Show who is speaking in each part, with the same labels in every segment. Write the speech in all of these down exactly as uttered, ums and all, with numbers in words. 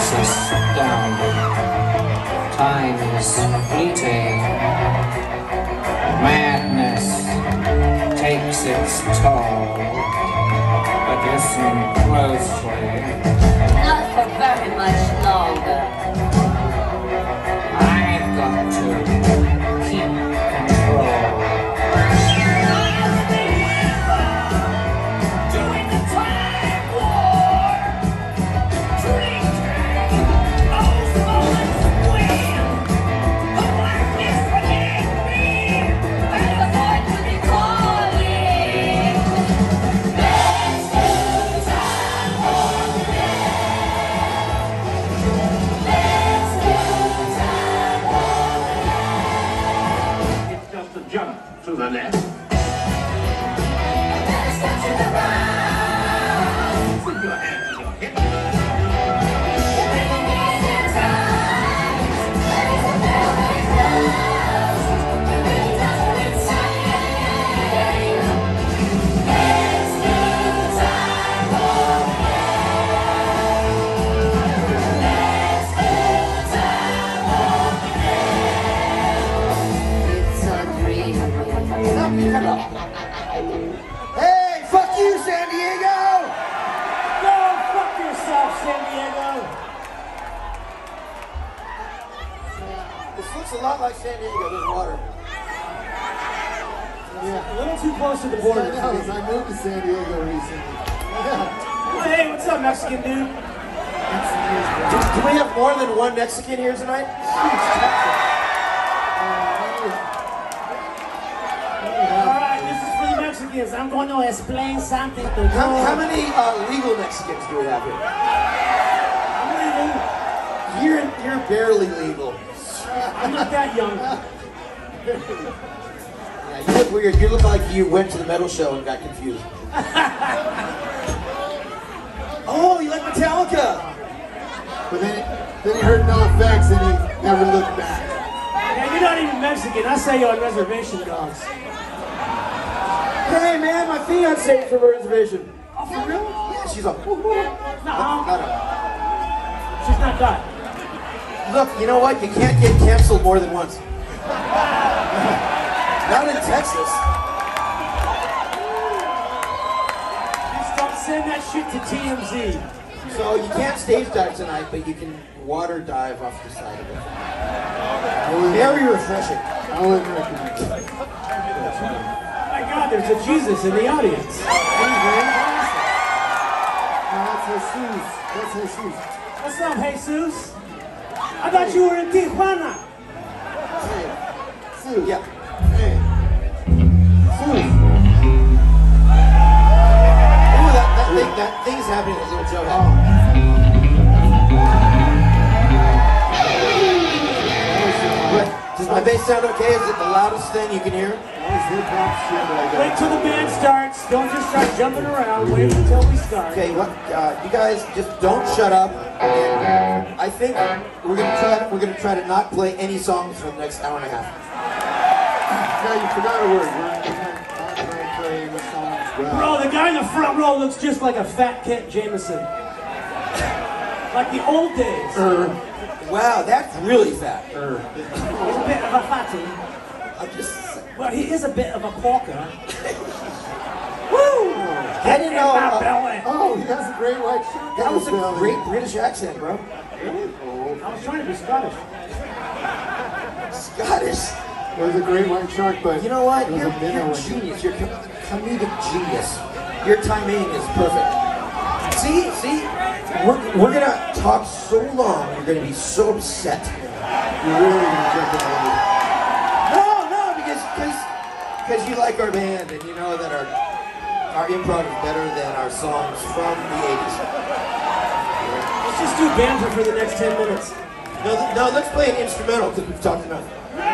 Speaker 1: It's astounding. Time is fleeting. Madness takes its toll. But listen closely.
Speaker 2: Not for very much longer.
Speaker 1: I've got to keep control.
Speaker 3: Jump to the left. Put your hands on your hips.
Speaker 4: Hey, fuck you, San Diego!
Speaker 5: Go fuck yourself, San Diego!
Speaker 4: This looks a lot like San Diego, there's water.
Speaker 5: Yeah, a little too close to the border.
Speaker 6: I know, 'cause I moved to San Diego recently. Yeah.
Speaker 5: Hey, what's up, Mexican dude?
Speaker 4: Do, do we have more than one Mexican here tonight?
Speaker 5: Alright, this is for the Mexicans. I'm going to explain something to you.
Speaker 4: How, how many uh, legal Mexicans do we have here?
Speaker 5: I'm legal.
Speaker 4: You're, you're barely legal.
Speaker 5: I'm not that young.
Speaker 4: Yeah, you look weird. You look like you went to the metal show and got confused. Oh, you like Metallica?
Speaker 6: But then, then he heard No Effects and he never looked back.
Speaker 5: Yeah, you're not even Mexican. I say you're on reservation dogs.
Speaker 4: Hey man, my fiance's from a reservation.
Speaker 5: Oh, for real?
Speaker 4: Yeah, she's a...
Speaker 5: No,
Speaker 4: Not a...
Speaker 5: she's not that.
Speaker 4: Look, you know what? You can't get canceled more than once. Not in Texas.
Speaker 5: Just don't send that shit to T M Z.
Speaker 4: So you can't stage dive tonight, but you can water dive off the side of it. Very refreshing.
Speaker 6: I wouldn't recommend it.
Speaker 5: Oh my God, there's a Jesus in the audience.
Speaker 6: No, that's Jesus. That's Jesus.
Speaker 5: What's up, Jesus? I thought you were in Tijuana.
Speaker 6: Hey, Sue.
Speaker 4: Yeah.
Speaker 6: Hey. Sue.
Speaker 4: Ooh, that, that, thing, that thing's happening in a little joke. What? Does my bass sound okay? Is it the loudest thing you can hear?
Speaker 5: Wait till the band starts. Don't just start jumping around. Wait until we start.
Speaker 4: Okay, what? Uh, you guys just don't shut up. And I think we're gonna try. We're gonna try to not play any songs for the next hour and a half.
Speaker 6: No, you forgot a word. We're not going to play the songs well.
Speaker 5: Bro, the guy in the front row looks just like a fat Kent Jameson. Like the old days.
Speaker 6: Er,
Speaker 4: Wow, that's really fat.
Speaker 6: er.
Speaker 5: He's a bit of a fatty.
Speaker 4: I'm just.
Speaker 5: Well, he is a bit of a porker. Woo!
Speaker 4: I didn't know.
Speaker 5: In my
Speaker 4: Uh,
Speaker 5: belly.
Speaker 6: Oh, he has a great white shirt.
Speaker 4: that
Speaker 6: on
Speaker 4: was
Speaker 6: his
Speaker 4: a
Speaker 6: belly.
Speaker 4: great British accent, bro.
Speaker 6: Really? Oh,
Speaker 5: I was trying to be Scottish.
Speaker 4: Scottish.
Speaker 6: it was a great white shark, but
Speaker 4: You know what?
Speaker 6: it was
Speaker 4: You're,
Speaker 6: a minnow.
Speaker 4: you're a
Speaker 6: and-
Speaker 4: genius. You're a com- comedic genius. Your timing is perfect. See, see, we're, we're gonna talk so long. You're gonna be so upset.
Speaker 6: You're really going to jump in the
Speaker 4: No, no, because because because you like our band and you know that our our improv is better than our songs from the eighties.
Speaker 5: Let's just do banter for the next ten minutes.
Speaker 4: No, th- no, let's play an instrumental because we've talked enough.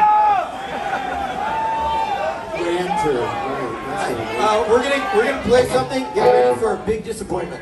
Speaker 6: Ranter. Right, that's what it is.
Speaker 4: Uh, we're gonna we're gonna play something. Get ready for a big disappointment.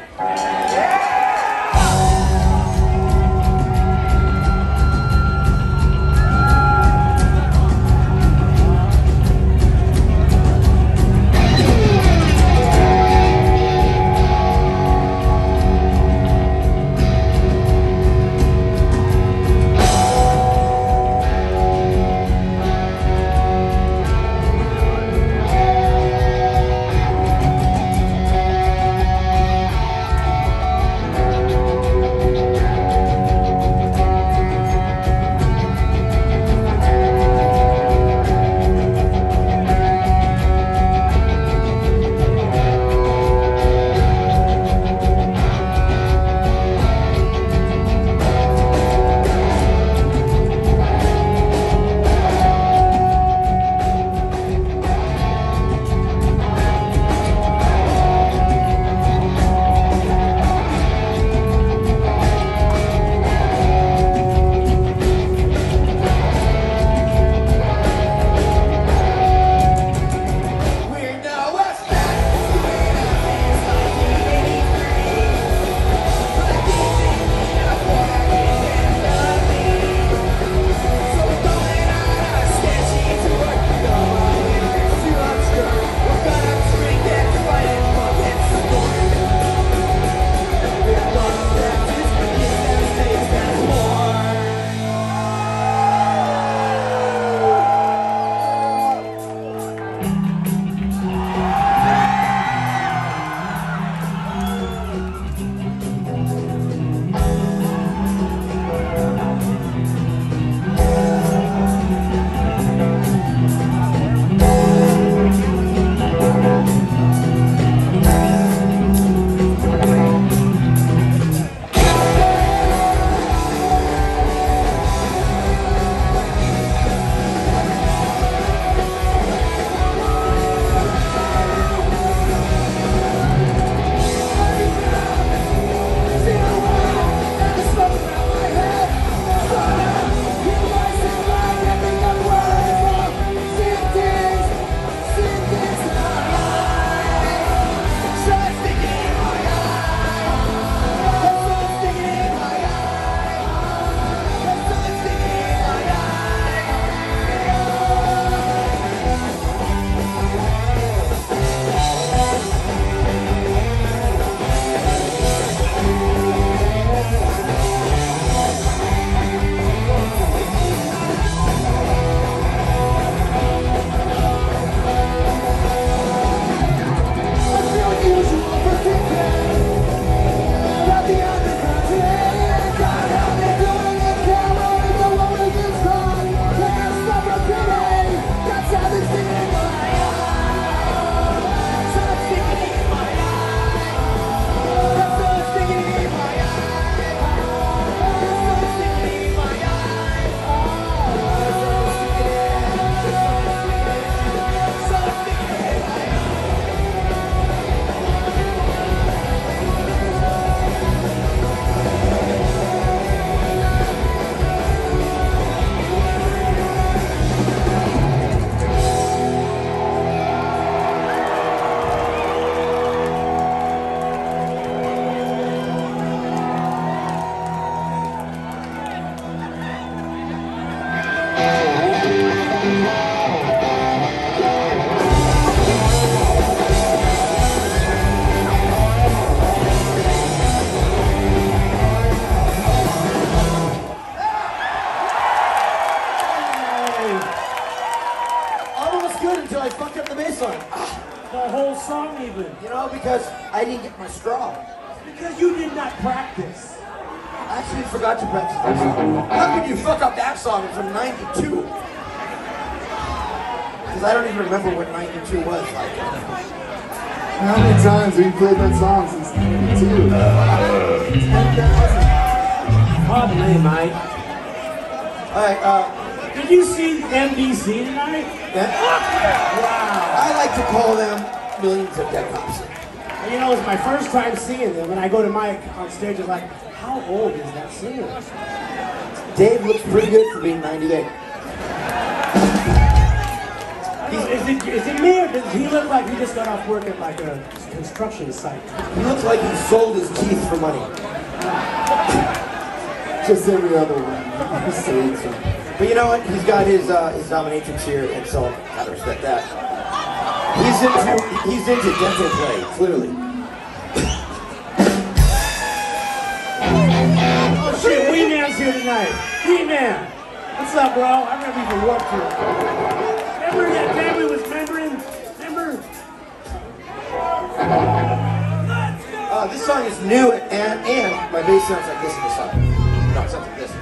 Speaker 4: one?
Speaker 5: The whole song even.
Speaker 4: You know, because I didn't get my straw.
Speaker 5: Because you did not practice.
Speaker 4: I actually forgot to practice that song. How could you fuck up that song from ninety-two? Because I don't even remember what ninety-two was like.
Speaker 6: How many times have you played that song since ninety-two? ten thousand.
Speaker 5: Pardon me, Mike.
Speaker 4: Alright, uh,
Speaker 5: Did you see M D C tonight?
Speaker 4: that,
Speaker 5: Wow.
Speaker 4: I like to call them millions of dead cops.
Speaker 5: And you know, it was my first time seeing them, and I go to Mike on stage and like, how old is that singer?
Speaker 4: Dave looks pretty good for being ninety-eight.
Speaker 5: I don't know, is it, is it me, or does he look like he just got off work at like a construction site?
Speaker 4: He looks like he sold his teeth for money.
Speaker 6: Just every other one. Say so.
Speaker 4: But you know what? He's got his uh, his dominatrix here, and so gotta respect that. He's into he's into dental play, clearly.
Speaker 5: Oh shit, Wee Man's here tonight. Wee Man, what's up, bro? I remember you from Warped Tour. Remember that time we was remembering? Remember?
Speaker 4: Uh, this song is new, and and my bass sounds like this in the song. No, it sounds like this.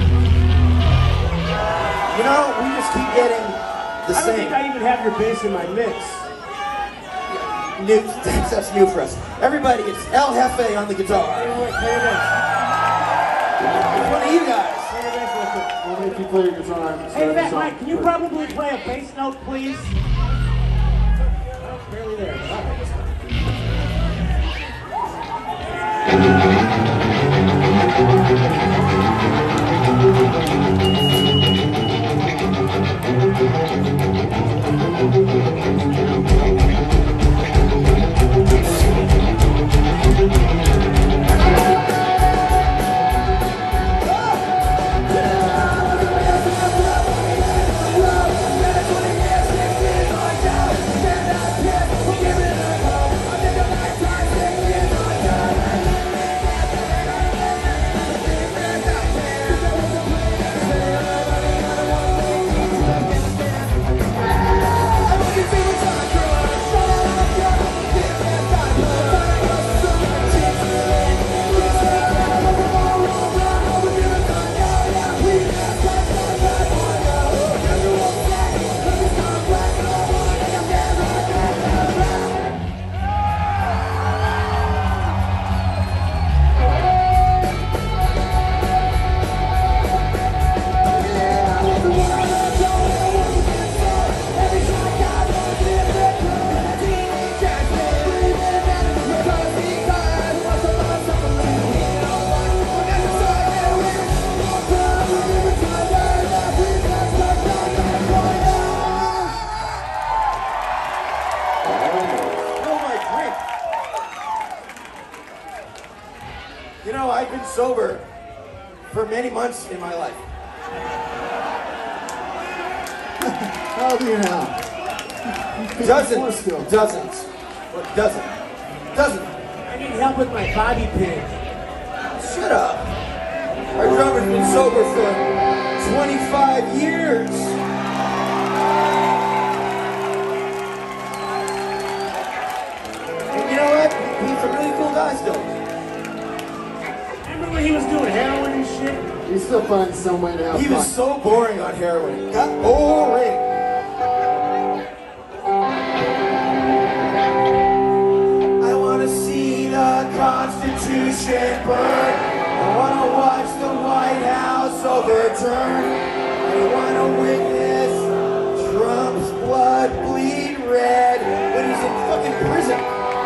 Speaker 4: You know, we just keep getting the
Speaker 5: I don't
Speaker 4: same.
Speaker 5: think I even have your bass in my mix.
Speaker 4: New, that's new for us. Everybody, it's El Jefe on the guitar.
Speaker 5: Hey, wait, play your bass.
Speaker 4: Which one of you guys?
Speaker 5: Play your bass real quick.
Speaker 6: I'll make you play your guitar.
Speaker 5: Hey, Fat Mike, can you probably play a bass note, please? Oh, it's barely there. But all right.
Speaker 4: You know, I've been sober for many months in my life.
Speaker 6: How old are you now?
Speaker 4: Dozens, dozens, what dozen, dozen.
Speaker 5: I need help with my bobby pin.
Speaker 4: Shut up. Our drummer's been sober for twenty-five years. And you know what? He's a really cool guy still.
Speaker 5: Remember when he was doing heroin and shit?
Speaker 6: You still find some way to have
Speaker 4: He
Speaker 6: fun.
Speaker 4: was so boring on heroin. It got boring. I want to see the Constitution burn. I want to watch the White House overturn. I want to witness Trump's blood bleed red when he's in fucking prison.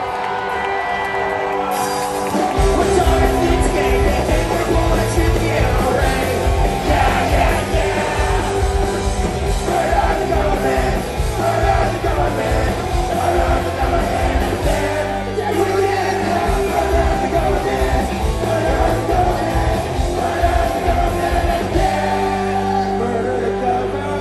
Speaker 4: What's all the things gay that they were watching the N R A? Yeah, yeah, yeah. Murder the government. Murder the government. Murder the government. Yeah, you did. Murder the government. Murder the government. Murder the government. Yeah. Murder the government.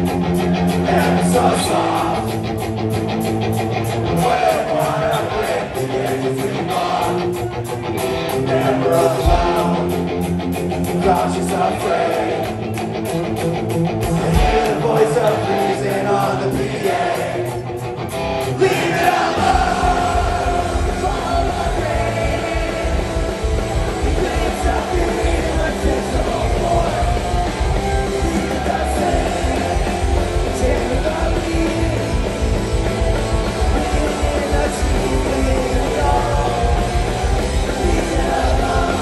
Speaker 4: and so soft. Wouldn't wanna break the edges anymore. Never alone, cautious, afraid. I hear the voice of reason on the P A. Leave it alone, follow the rain. He thinks of the irresistible boy. Leave it the same, take the lead. Leave it in the street, leave it alone. Leave it alone.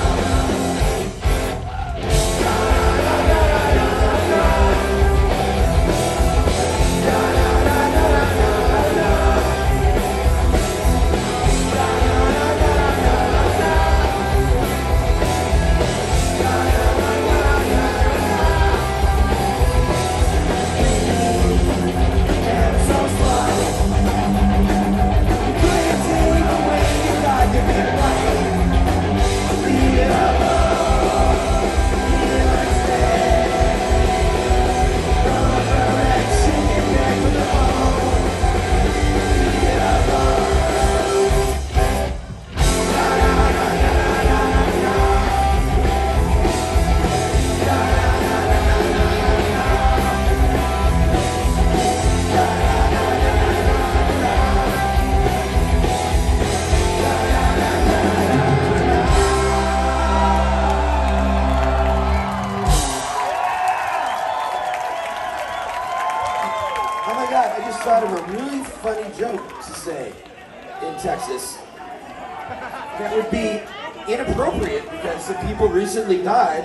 Speaker 4: Oh my God, I just thought of a really funny joke to say in Texas that would be inappropriate because the people recently died.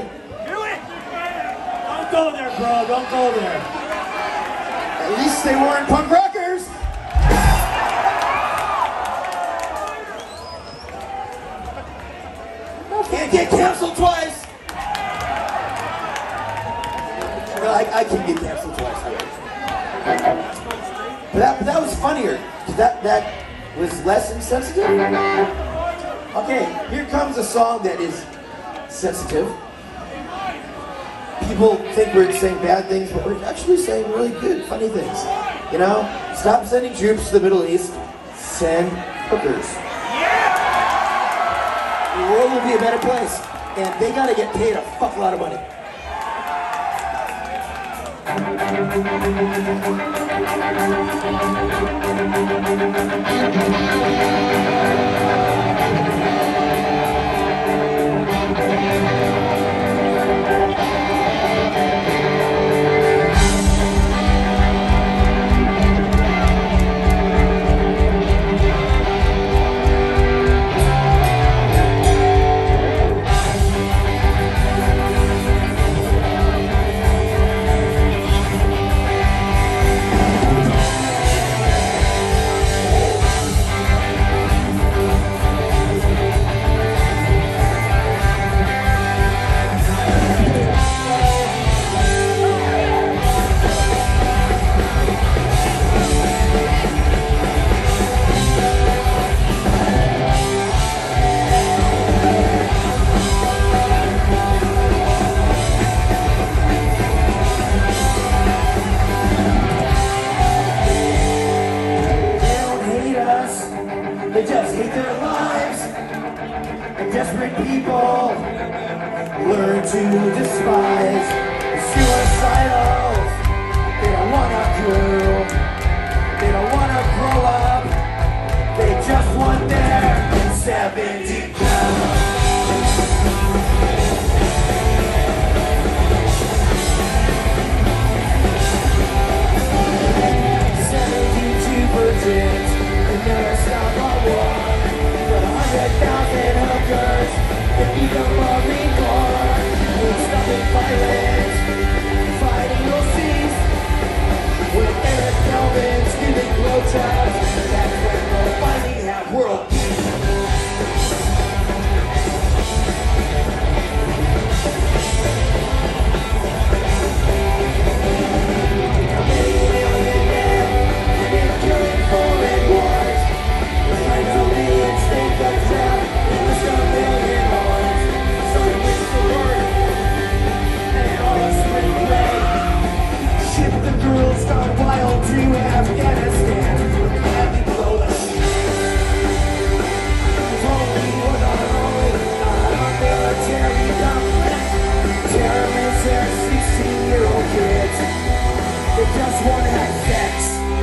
Speaker 5: Don't go there, bro. Don't go there.
Speaker 4: At least they weren't punk rockers. Can't get canceled twice. Well, I, I can get canceled twice. But that, but that was funnier. That that was less insensitive. Okay, here comes a song that is sensitive. People think we're saying bad things, but we're actually saying really good, funny things. You know, stop sending troops to the Middle East. Send hookers. The world will be a better place, and they gotta get paid a fuck lot of money. They just hate their lives, and desperate people learn to despise suicidals. They don't wanna grow, they don't wanna grow up, they just want their seventy cows. seventy-two percent and never stop a war. But a hundred thousand hookers, if you don't love me more, we'll stop the violence. they just wanna have sex.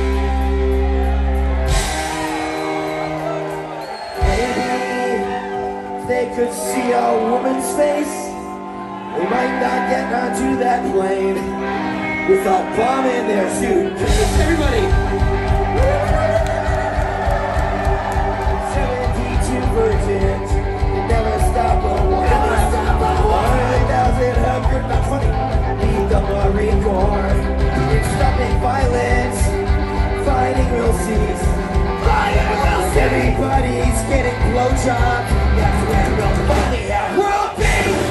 Speaker 4: Maybe if they could see a woman's face, they might not get onto that plane with a bomb in their suit. Everybody! seventy-two virgins, never stop a war. Never stop a war. one thousand hundred, not funny. Lead the Marine Corps. It's stopping violence, fighting real seas. Everybody's getting blowjobs. That's when we'll finally have world peace.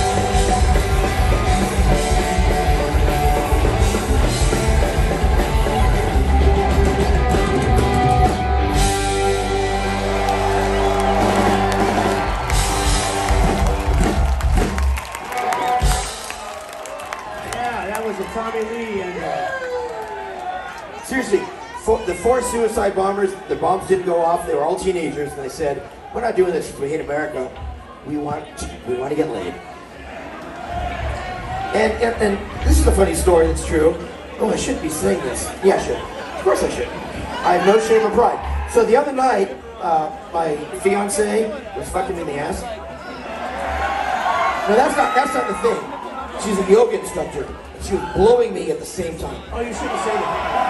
Speaker 5: Yeah, that was a Tommy Lee and uh,
Speaker 4: Seriously, for, the four suicide bombers, the bombs didn't go off. They were all teenagers, and they said, "We're not doing this because we hate America. We want, we want to get laid." And, and and this is a funny story that's true. Oh, I shouldn't be saying this. Yeah, I should. Of course I should. I have no shame or pride. So the other night, uh, my fiance was fucking me in the ass. No, that's not that's not the thing. She's a yoga instructor. She was blowing me at the same time.
Speaker 5: oh, you shouldn't say that.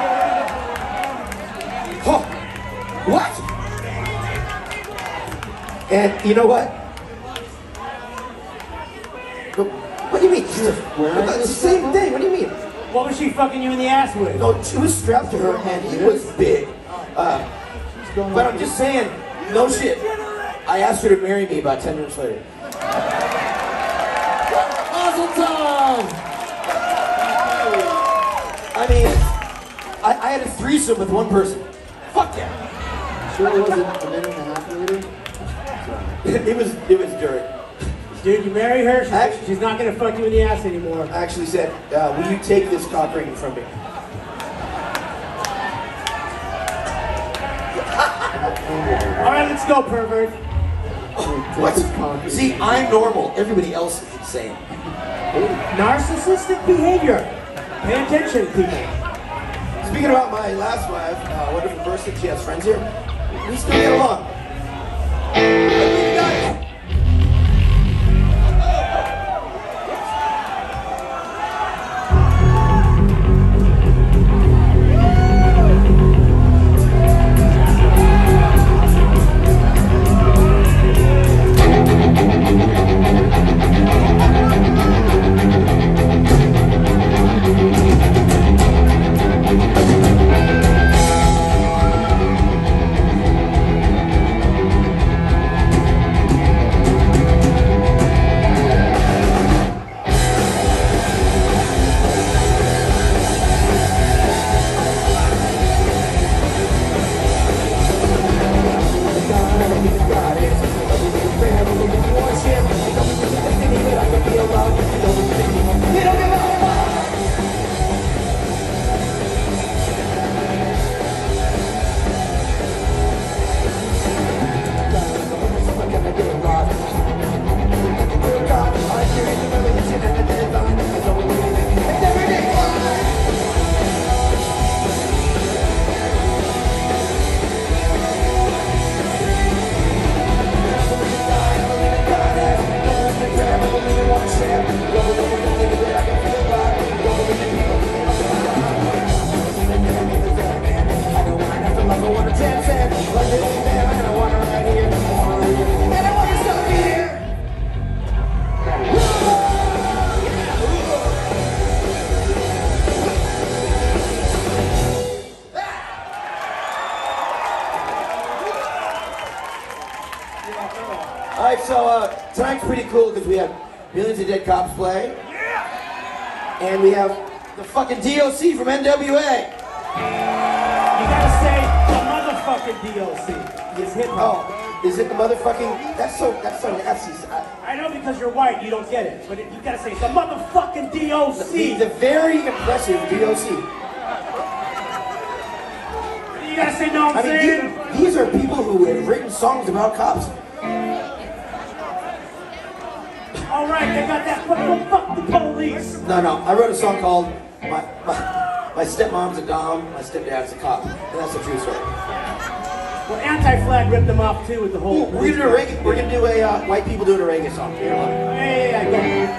Speaker 4: Huh. What? And you know what? What do you mean? She's a, it's the same thing. What do you mean?
Speaker 5: What was she fucking you in the ass with?
Speaker 4: No, she was strapped to her and he was big. Uh, but I'm just saying, no shit. I asked her to marry me about ten minutes later. Awesome time! I mean, I, I had a threesome with one person. Fuck yeah!
Speaker 6: Sure it wasn't a minute and a half later?
Speaker 4: It was it was dirt.
Speaker 5: Dude, you marry her, she's,
Speaker 4: Actually-
Speaker 5: she's not gonna fuck you in the ass anymore.
Speaker 4: I actually said, uh, will you take this cock ring from me?
Speaker 5: Alright, let's go, pervert.
Speaker 4: What? See, I'm normal. Everybody else is insane.
Speaker 5: Narcissistic behavior. Pay attention, people.
Speaker 4: Speaking about my last wife, uh, wonderful person, she has friends here. We still get along. You guys. Alright, so uh, tonight's pretty cool because we have Millions of Dead Cops play. Yeah! And we have the fucking D O C from N W A.
Speaker 5: You gotta say the motherfucking D O C. It's hip hop.
Speaker 4: Oh, is it the motherfucking? That's so, that's so, that's, I,
Speaker 5: I know because you're white, you don't get it. But it, you gotta say the motherfucking D O C.
Speaker 4: the, the very impressive D O C.
Speaker 5: You gotta say no, I'm
Speaker 4: I mean,
Speaker 5: saying.
Speaker 4: these, these are people who have written songs about cops.
Speaker 5: All right, they got that fuck, fuck the police.
Speaker 4: No, no, I wrote a song called My, my My stepmom's a dom, my stepdad's a cop. And that's a true story.
Speaker 5: Well, Anti-Flag ripped them off too with the whole.
Speaker 4: We're gonna do a reggae, we're gonna do a uh, white people doing a reggae song. Here, look.
Speaker 5: Hey, I get it.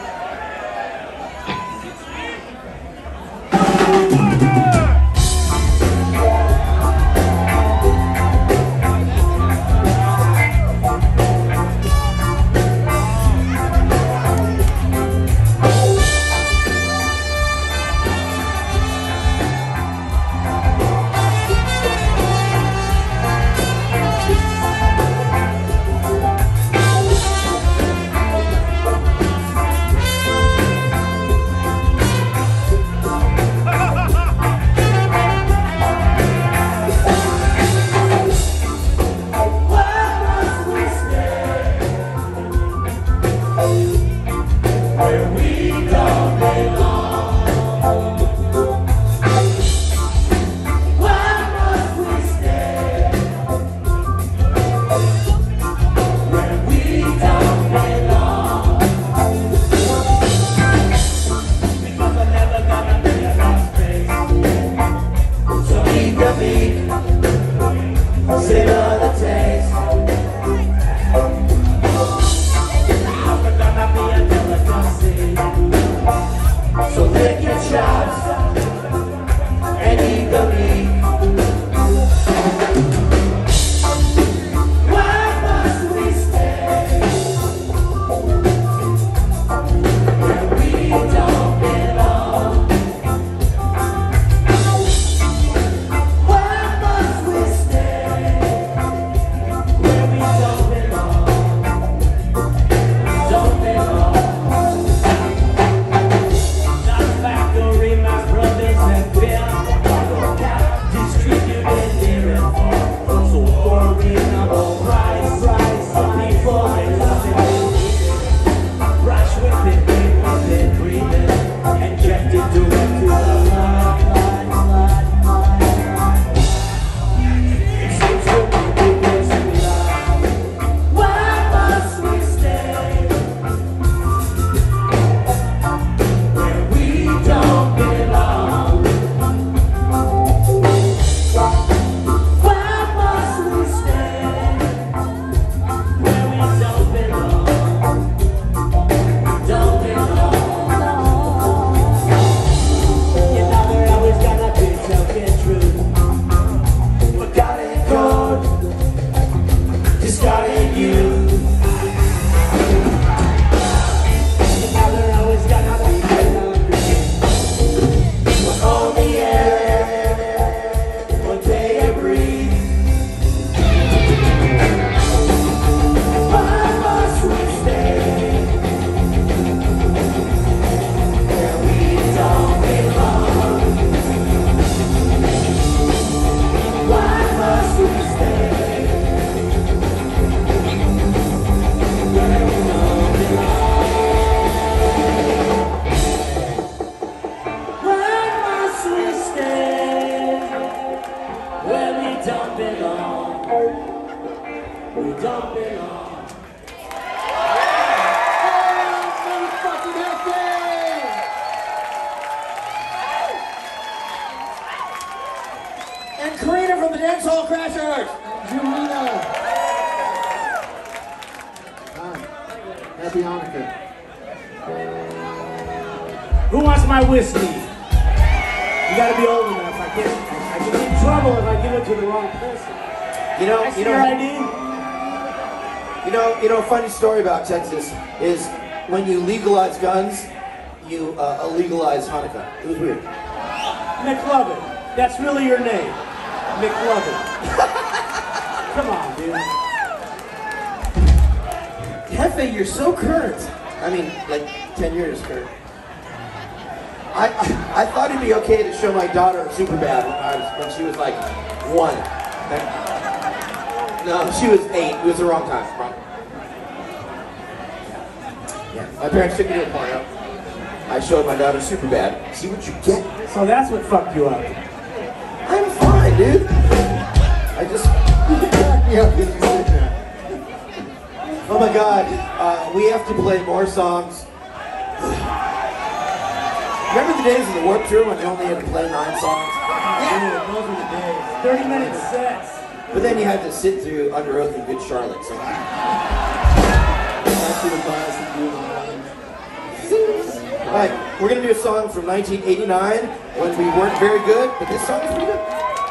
Speaker 4: And Karina from the Dance Hall Crashers.
Speaker 6: Julina. Hi. Happy Hanukkah.
Speaker 5: Who wants my whiskey? You gotta be old enough. I can't. I can get in trouble if I give it to the wrong person.
Speaker 4: You know,
Speaker 5: I see
Speaker 4: you
Speaker 5: your
Speaker 4: know,
Speaker 5: I D.
Speaker 4: you know, you know. A funny story about Texas is when you legalize guns, you uh, illegalize Hanukkah. It was weird.
Speaker 5: McLovin. That's really your name. McLovin. Come on, dude.
Speaker 4: Hefe, you're so current. I mean, like ten years current. I, I I thought it'd be okay to show my daughter Superbad when, I was, when she was like one. No, she was eight. It was the wrong time. Wrong. Yeah, my parents took me to a porno. I showed my daughter Superbad. See what you get.
Speaker 5: So that's what fucked you up.
Speaker 4: I'm fine, dude. I just.
Speaker 6: Yeah, you said that.
Speaker 4: Oh my God, uh, we have to play more songs. Remember the days of the Warped Tour when you only had to play nine songs?
Speaker 5: Yeah, those were the days. thirty minute sets.
Speaker 4: But then you had to sit through Under Oath and Good Charlotte. So. All right, we're gonna do a song from nineteen eighty-nine when we weren't very good, but this song is pretty good.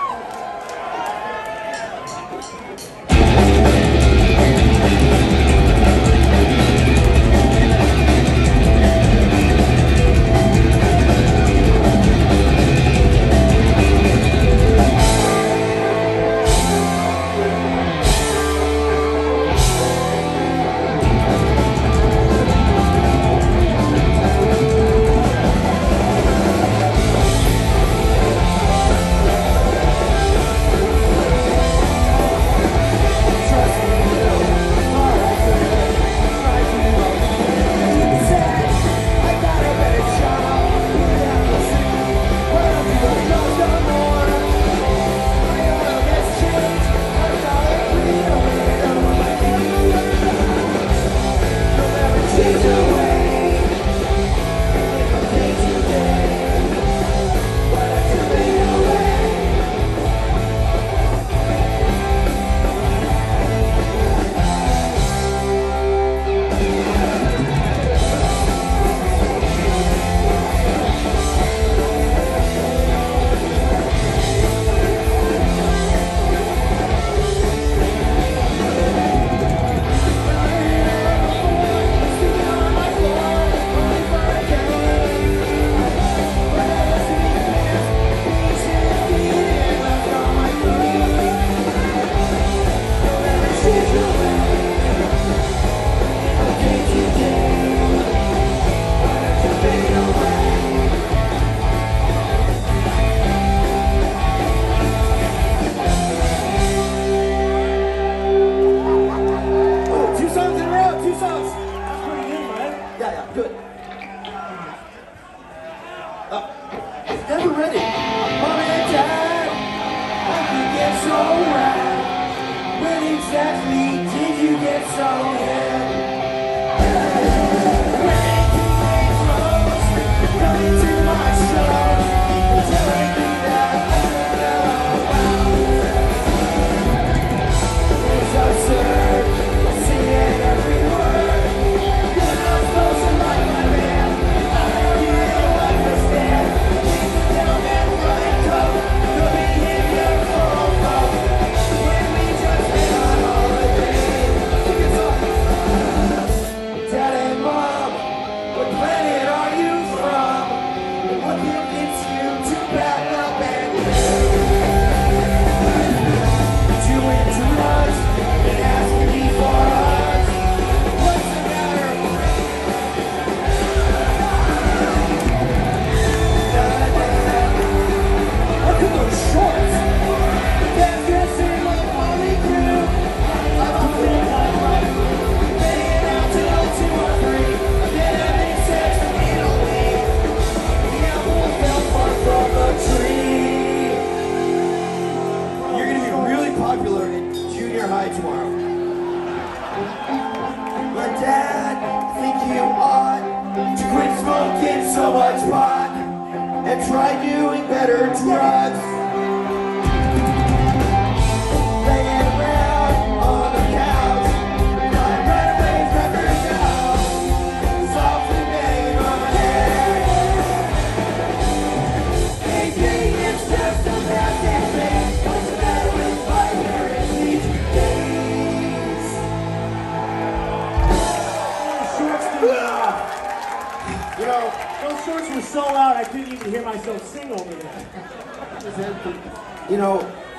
Speaker 4: You know,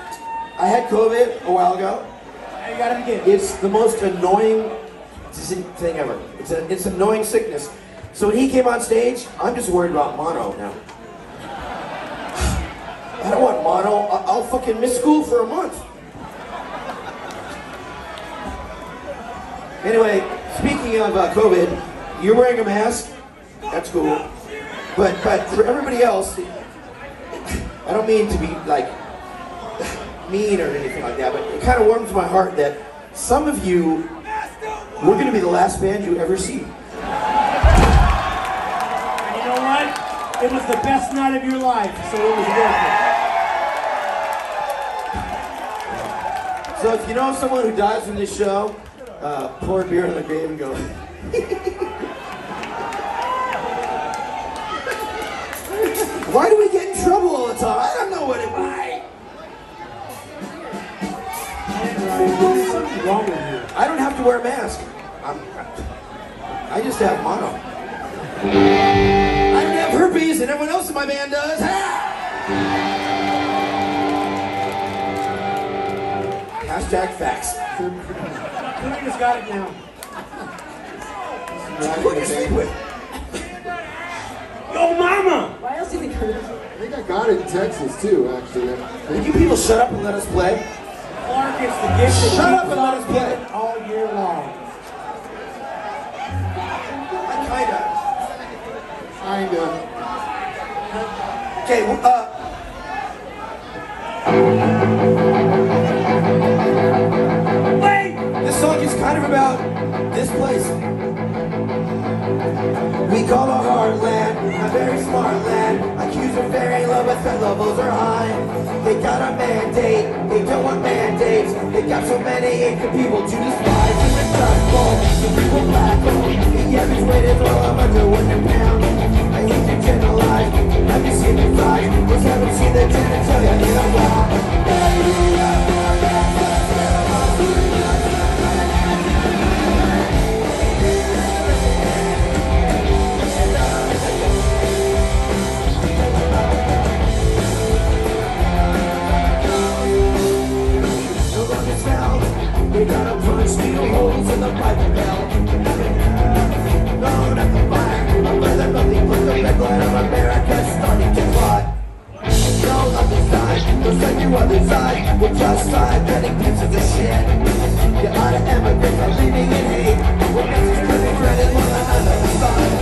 Speaker 4: I had COVID a while ago.
Speaker 5: You gotta begin.
Speaker 4: It's the most annoying thing ever. It's a, it's an annoying sickness. So when he came on stage, I'm just worried about mono now. I don't want mono. I'll, I'll fucking miss school for a month. Anyway, speaking of uh, COVID, you're wearing a mask. That's cool. But but for everybody else, I don't mean to be like mean or anything like that, but it kind of warms my heart that some of you, we're going to be the last band you ever see.
Speaker 5: And you know what? it was the best night of your life, so it was worth it.
Speaker 4: So if you know someone who dies from this show, uh, pour a beer on the grave and go. Why do we get in trouble all the time? I don't know what it why.
Speaker 5: There's something wrong with you.
Speaker 4: I don't have to wear a mask. I'm, I just have mono. I don't have herpes, and everyone else in my band does. Ha! Hashtag facts.
Speaker 5: Karina's got it now.
Speaker 4: Who do you sleep with?
Speaker 5: Yo, mama!
Speaker 2: Why else do you think Curtis?
Speaker 6: I think I got it in Texas too, actually.
Speaker 4: Will you people shut up and let us play?
Speaker 5: Clark is the gift that
Speaker 4: Shut up
Speaker 5: keeps
Speaker 4: and let us
Speaker 5: on
Speaker 4: play.
Speaker 5: giving all year long.
Speaker 4: I kinda.
Speaker 6: Kinda.
Speaker 4: Okay, well, uh.
Speaker 5: Wait!
Speaker 4: This song is kind of about this place. We call our heartland a very smart land. Accused of very low, but their levels are high. They got a mandate, they don't want mandates. They got so many hateful people to despise. And it's dreadful, the people black hole. The average weight is well over two hundred pounds. I hate to generalize, have you seen the flies? Just haven't seen the genitalia in a while. We gotta punch steel holes in the Bible belt. Thrown at the fire, a brother nothing but the red light of America starting to clot. No other side, looks like your other side. We're just five petty pieces of shit. You ought to emigrate by leaving in hate. What makes us credit credit one another side.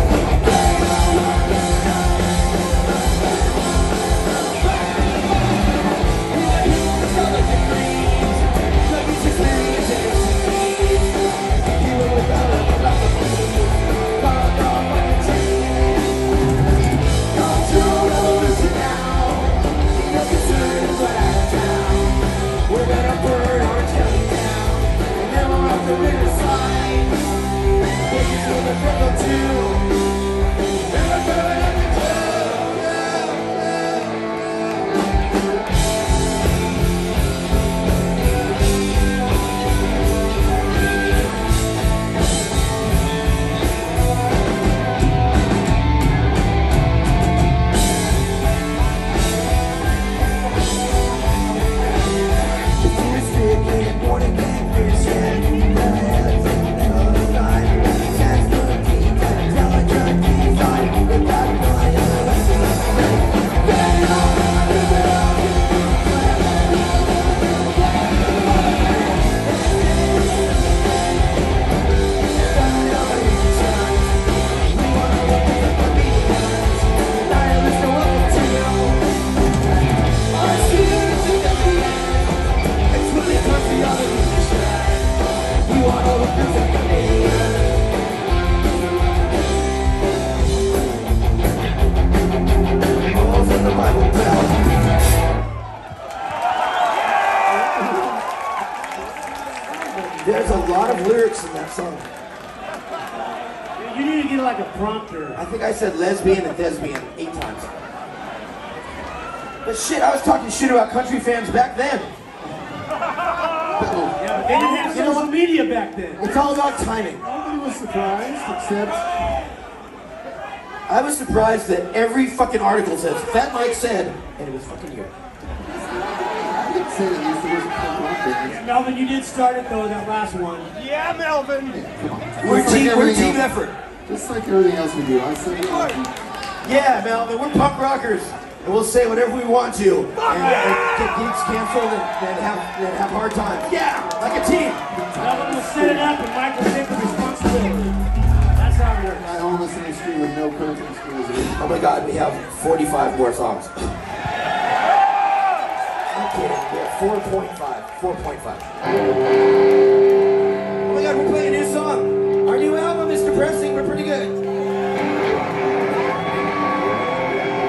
Speaker 4: We're gonna burn our town down, and then we'll have to win a sign. Take you to the Brooklyn two. And we're gonna have to do. Born again, Christian. There's a lot of lyrics in that song.
Speaker 5: You need to get like a prompter.
Speaker 4: I think I said lesbian and thespian eight times. But shit, I was talking shit about country fans back then.
Speaker 5: Yeah, but they didn't have social media back then.
Speaker 4: It's all about timing.
Speaker 6: Nobody was surprised, except
Speaker 4: I was surprised that every fucking article says Fat Mike said, and it was fucking you.
Speaker 6: I didn't say that used to listen to punk rock bands.
Speaker 5: Melvin, you did start it though, that last one.
Speaker 6: Yeah, Melvin. Come on.
Speaker 4: We're
Speaker 6: Just like
Speaker 4: team, we're
Speaker 6: everything
Speaker 4: team
Speaker 6: else-
Speaker 4: effort.
Speaker 6: Just like everything else we do. I said it.
Speaker 4: Yeah, Melvin, we're punk rockers, and we'll say whatever we want to, and, and get geeks canceled and, and have and have hard times. Yeah, like a team.
Speaker 5: Melvin will set it up and Mike will take the responsibility. That's how it works.
Speaker 6: I own listening stream with no curtain exclusive.
Speaker 4: Oh my God, we have forty-five more songs. I'm kidding. We have four point five. four point five. Oh my God, we're playing a new song. Our new album is depressing, but pretty good.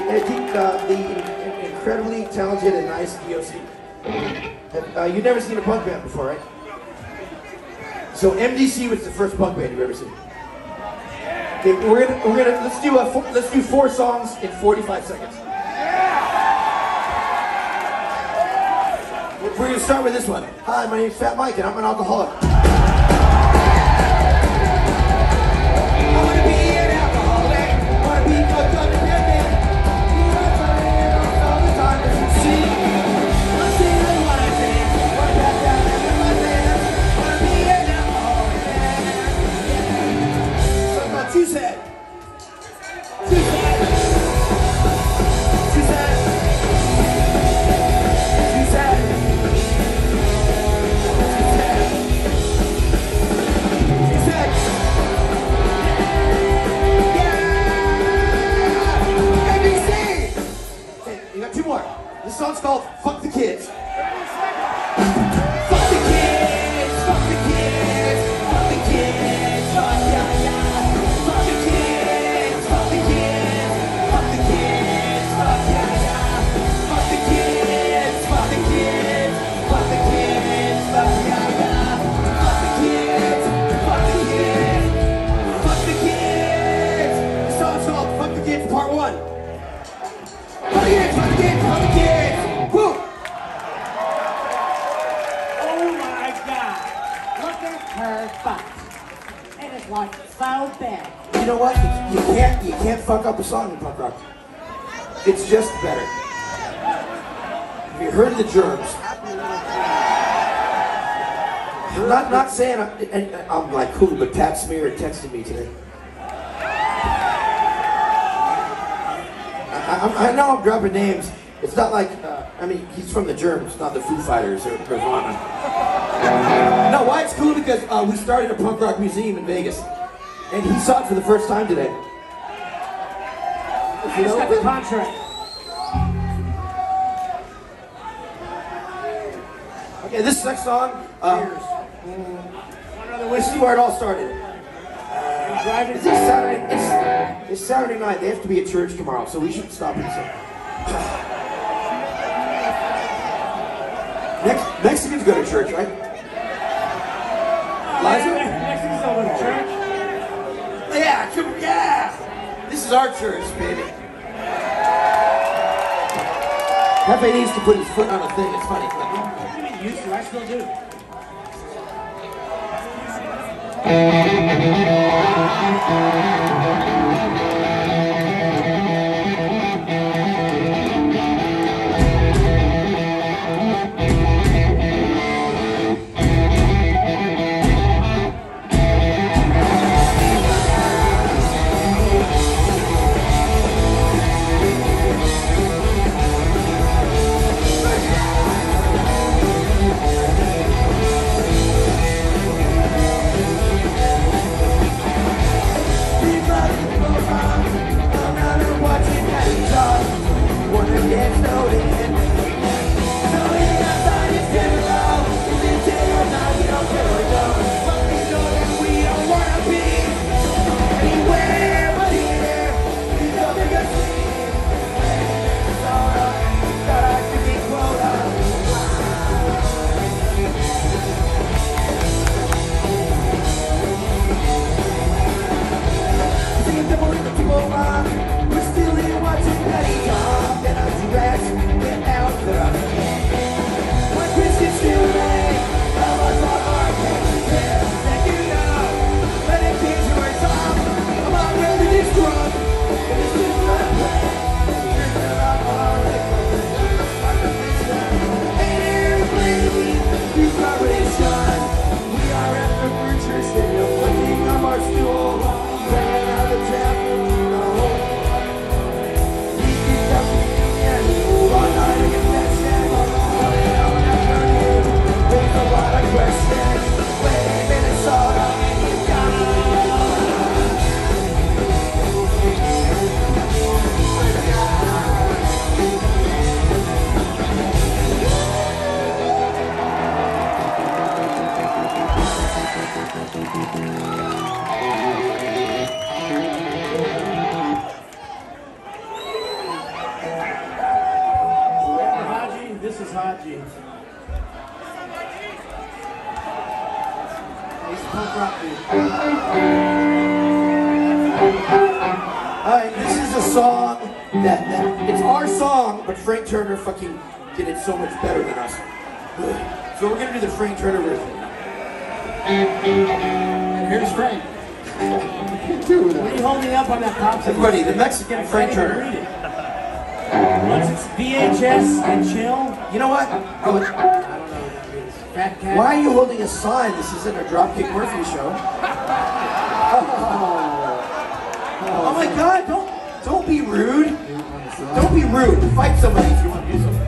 Speaker 4: uh, the incredibly talented and nice D O C. Uh, you've never seen a punk band before, right? So M D C was the first punk band you've ever seen. Okay, we're gonna we're gonna let's do a four, let's do four songs in forty-five seconds. We're gonna start with this one. Hi, my name's Fat Mike, and I'm an alcoholic. Too sad. Too sad. Too sad. Too sad. Too sad. Yeah. M D C. Okay, you got two more. This song's called "Fuck the Kids." Fuck the kids. Fuck the kids. Fuck the kids. Fuck yeah yeah. Part one. Fuck the kids, fuck the kids, fuck the kids. Woo!
Speaker 5: Oh my God!
Speaker 7: Look at her butt. It is like so big.
Speaker 4: You know what? You, you can't you can't fuck up a song in punk rock. It's just better. Have you heard of the Germs? I'm not not saying I'm, and I'm like cool, but Pat Smear texted me today. I, I know I'm dropping names. It's not like, uh, I mean, he's from the Germs, not the Foo Fighters or Nirvana. No, why it's cool? Because uh, we started a punk rock museum in Vegas. And he saw it for the first time today.
Speaker 5: I just got the contract.
Speaker 4: Okay, this next song, uh, this is where it all started.
Speaker 5: Driving.
Speaker 4: It's Saturday, it's, it's Saturday night. They have to be at church tomorrow, so we should stop and sing. Mex Mexicans go to church, right? Liza?
Speaker 5: Mexicans don't go to church.
Speaker 4: Yeah, come, yeah! This is our church, baby. Pepe needs to put his foot on a thing. It's funny.
Speaker 5: What do you mean used to? I still do. fuck, dude.
Speaker 4: Alright, this is a song that, that it's our song, but Frank Turner fucking did it so much better than us. So we're gonna do the Frank Turner version.
Speaker 6: And here's Frank.
Speaker 5: What are you holding up on that pop?
Speaker 4: Everybody, the Mexican Frank Turner.
Speaker 5: Read it. Once it's V H S and chill.
Speaker 4: You know what?
Speaker 5: I don't know what that means. Fat cat.
Speaker 4: Why are you holding a sign? This isn't a Dropkick Murphy show. Oh my God! Don't don't be rude. Don't be rude. Fight somebody if you want to do something.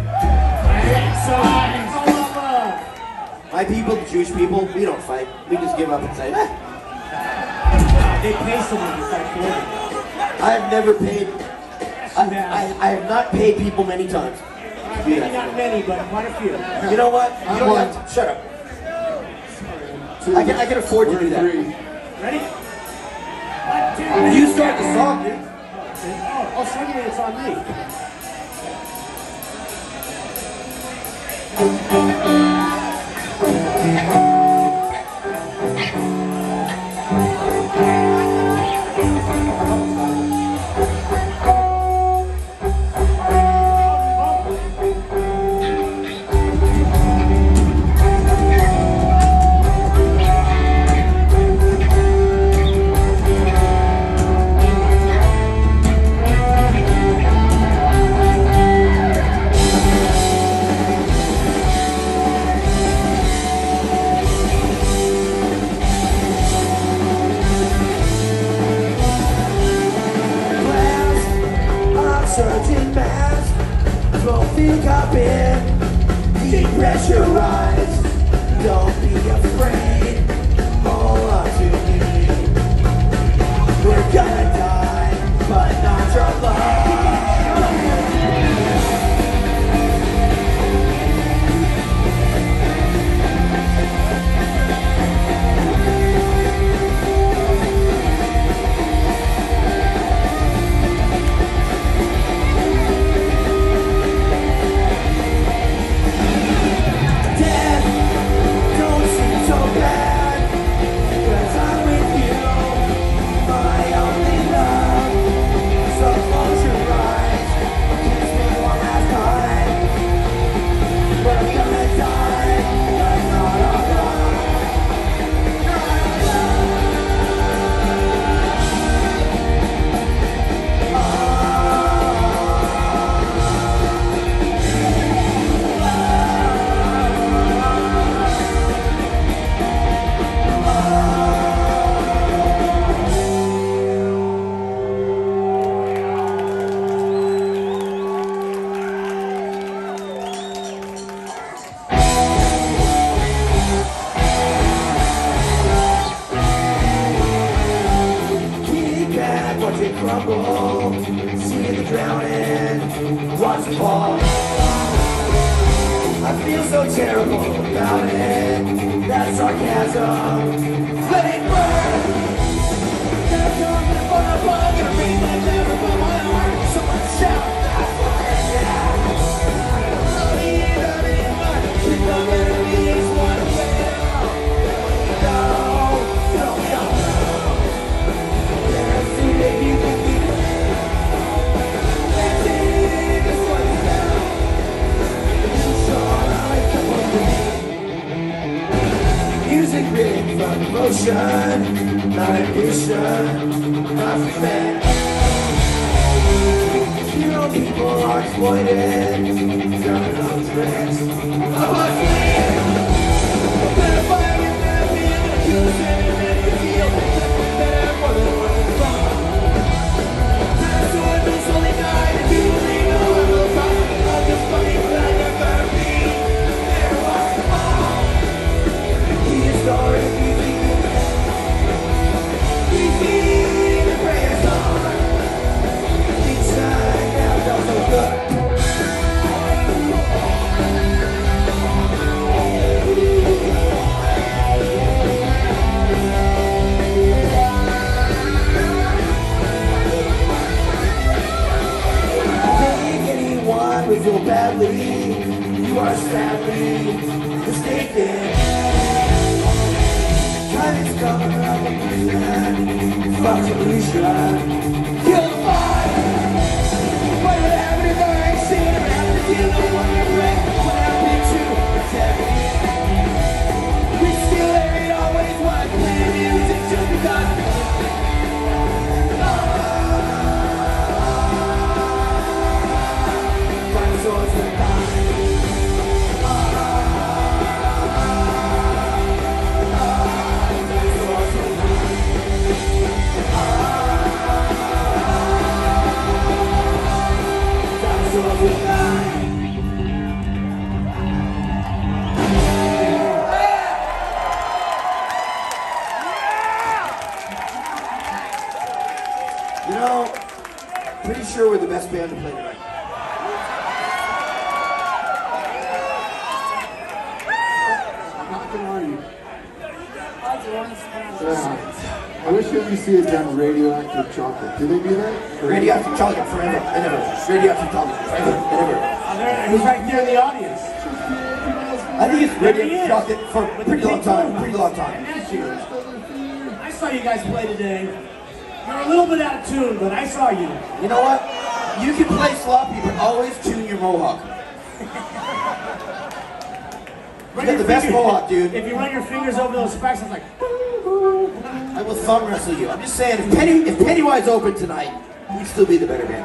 Speaker 4: My people, the Jewish people, we don't fight. We just give up and say, eh.
Speaker 5: They pay someone to fight for them.
Speaker 4: I have never paid. I, I, I have not paid people many times.
Speaker 5: Right, maybe not many, but quite a few.
Speaker 4: You know what? You don't have to, shut up.
Speaker 6: Two,
Speaker 4: I can I can afford to do that.
Speaker 6: three.
Speaker 5: Ready? One, two, three.
Speaker 4: You start the song, dude.
Speaker 5: Oh, oh, suddenly it's on me.
Speaker 4: Certain mask, don't think I've been depressurized. Don't be afraid, hold on to me. We're gonna die, but not your love. Crumble, see the drowning, watch it fall. I feel so terrible about it. That's sarcasm. Let it burn. There's nothing but a bug and a ring that never put my heart. Someone shout. Music written from emotion, not ambition, not fan. You know people are exploited, down in those tricks. I'm a fan. Better find it, better be able to choose it, and then you feel better more than what it's fun. Better so I've been slowly dying, and you really know I will find. I'm just funny, but I never be. There was the ball. He is sorry, he's leaving. He's leaving the prayer song. Inside now, don't so good. Fuck solution. Kill the fire. What would happen if I ain't seen around the deal? No one can break what happened to protect me. We still ain't always want to play music just because. Dinosaurs will die. You know, pretty sure we're the best band to play tonight.
Speaker 6: I'm not gonna argue. Yeah. I wish you could see it done radioactive chocolate. Do they do that?
Speaker 4: Radioactive chocolate forever and ever. Radioactive chocolate forever and ever.
Speaker 5: Oh, there, he's right there in the audience.
Speaker 4: I think it's
Speaker 5: There he
Speaker 4: radioactive
Speaker 5: is.
Speaker 4: chocolate for a
Speaker 5: With
Speaker 4: pretty
Speaker 5: the
Speaker 4: long
Speaker 5: big
Speaker 4: time.
Speaker 5: donut.
Speaker 4: Pretty long time.
Speaker 5: That's you. I saw you guys play today. You're a little bit out of tune, but I saw you.
Speaker 4: You know what? You can play sloppy, but always tune your mohawk.
Speaker 5: Run
Speaker 4: You got
Speaker 5: your
Speaker 4: the best
Speaker 5: fingers-
Speaker 4: mohawk, dude.
Speaker 5: If you run your fingers over those spikes, it's like.
Speaker 4: I will thumb wrestle you. I'm just saying, if Penny, if Pennywise opened tonight, we'd still be the better band.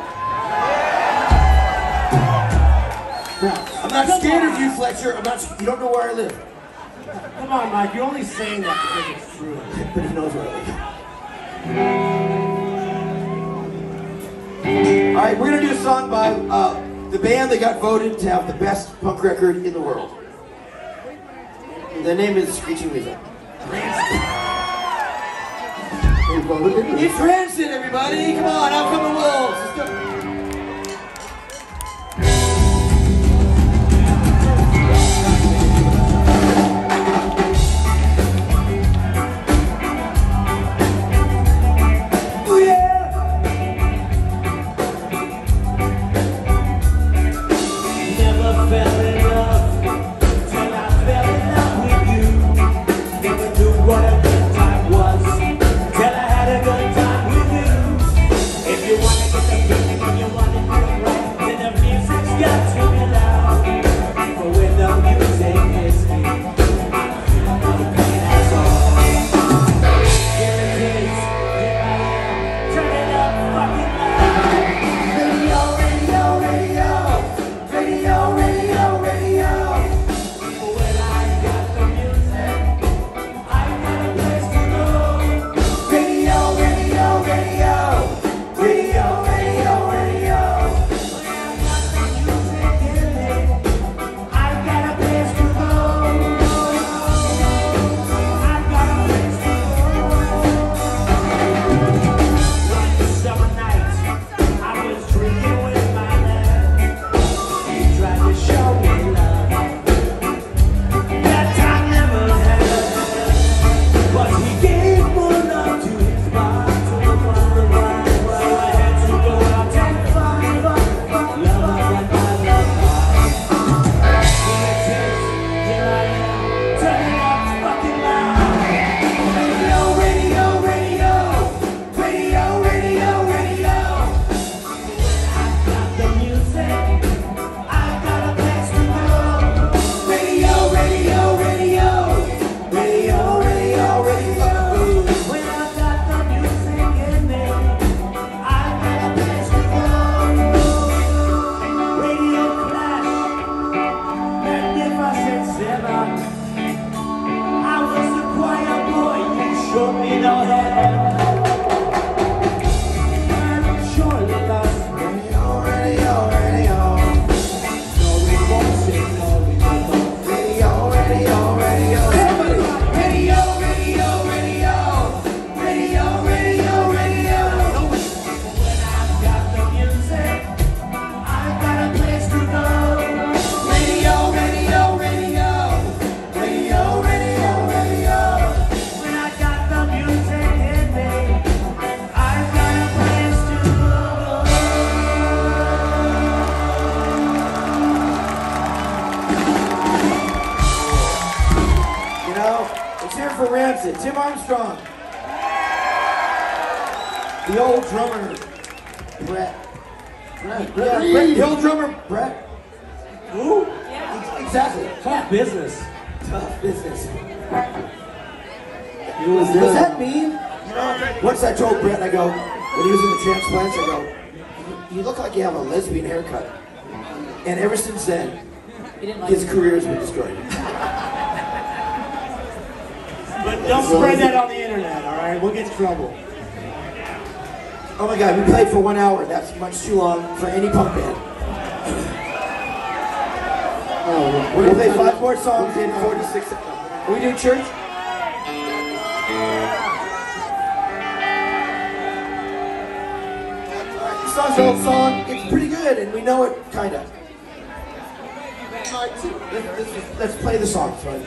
Speaker 4: I'm not scared of you, Fletcher. I'm not. You don't know where I live,
Speaker 5: Come on, Mike. You're only saying that because it's true.
Speaker 4: but he knows where I live. All right, we're gonna do a song by uh, the band that got voted to have the best punk record in the world. The name is Screeching Weasel.
Speaker 6: They voted it?
Speaker 4: It's Rancid, everybody! Come on, out come the wolves! Let's go. Oh, yeah.
Speaker 8: Never fell in love till I fell in love with you. Never knew what a good time was till I had a good time with you. If you wanna get the feeling and you wanna do it right, then the music's got to be loud. But when the music hits me, I feel no pain at all. Here it is, here I am, turn it up fucking loud.
Speaker 4: Radio, radio, radio. Radio, radio, radio.
Speaker 8: When I got the music, I got a place to go.
Speaker 4: Radio, radio, radio. Radio, radio, radio.
Speaker 8: When I got the music in me, I got a place to go. I got a place to go. One summer night, I was drinking with my man. He tried to show me love that I never had, but he gave more love to his bottle of wine. So I had to go out and find love and my love life. Here it is, here I am, turning up fucking loud.
Speaker 4: Radio, radio, radio. Radio, radio, radio.
Speaker 8: I got the music, I got a place to go.
Speaker 4: Radio, radio, radio. Radio, radio, radio.
Speaker 8: When I got the music in me, I got a place to go. Radio Clash, Magnificent Seven. I was a choir boy, you showed me no hand. I'm surely lost,
Speaker 4: Radio, radio, radio.
Speaker 8: no we won't say no, we won't.
Speaker 4: Radio, radio, radio. Everybody. Radio, radio, radio. Radio, radio, radio.
Speaker 8: When I've got the music, I've got a place to go.
Speaker 4: Radio, radio, radio. Radio, radio, radio.
Speaker 8: When I got the music in me, I've got a place to go.
Speaker 4: You know, let's hear it for Rancid. Tim Armstrong. The old drummer, Brett. Brett, Brett, yeah, Brett, the old drummer, Brett. Who? Yeah. Exactly.
Speaker 5: Tough business.
Speaker 4: Tough business. He was, was that mean? You know, once I told Brett, I go, when he was in the transplants, I go, you, you look like you have a lesbian haircut. And ever since then, his career has been destroyed.
Speaker 5: But don't spread that on the internet, all right? We'll get in trouble.
Speaker 4: Oh my God, we played for one hour. That's much too long for any punk band. Oh, we're gonna play five more songs in forty-six. Are we doing church? This song's an old song. It's pretty good, and we know it, kinda. Let's, let's, let's play the song. Right?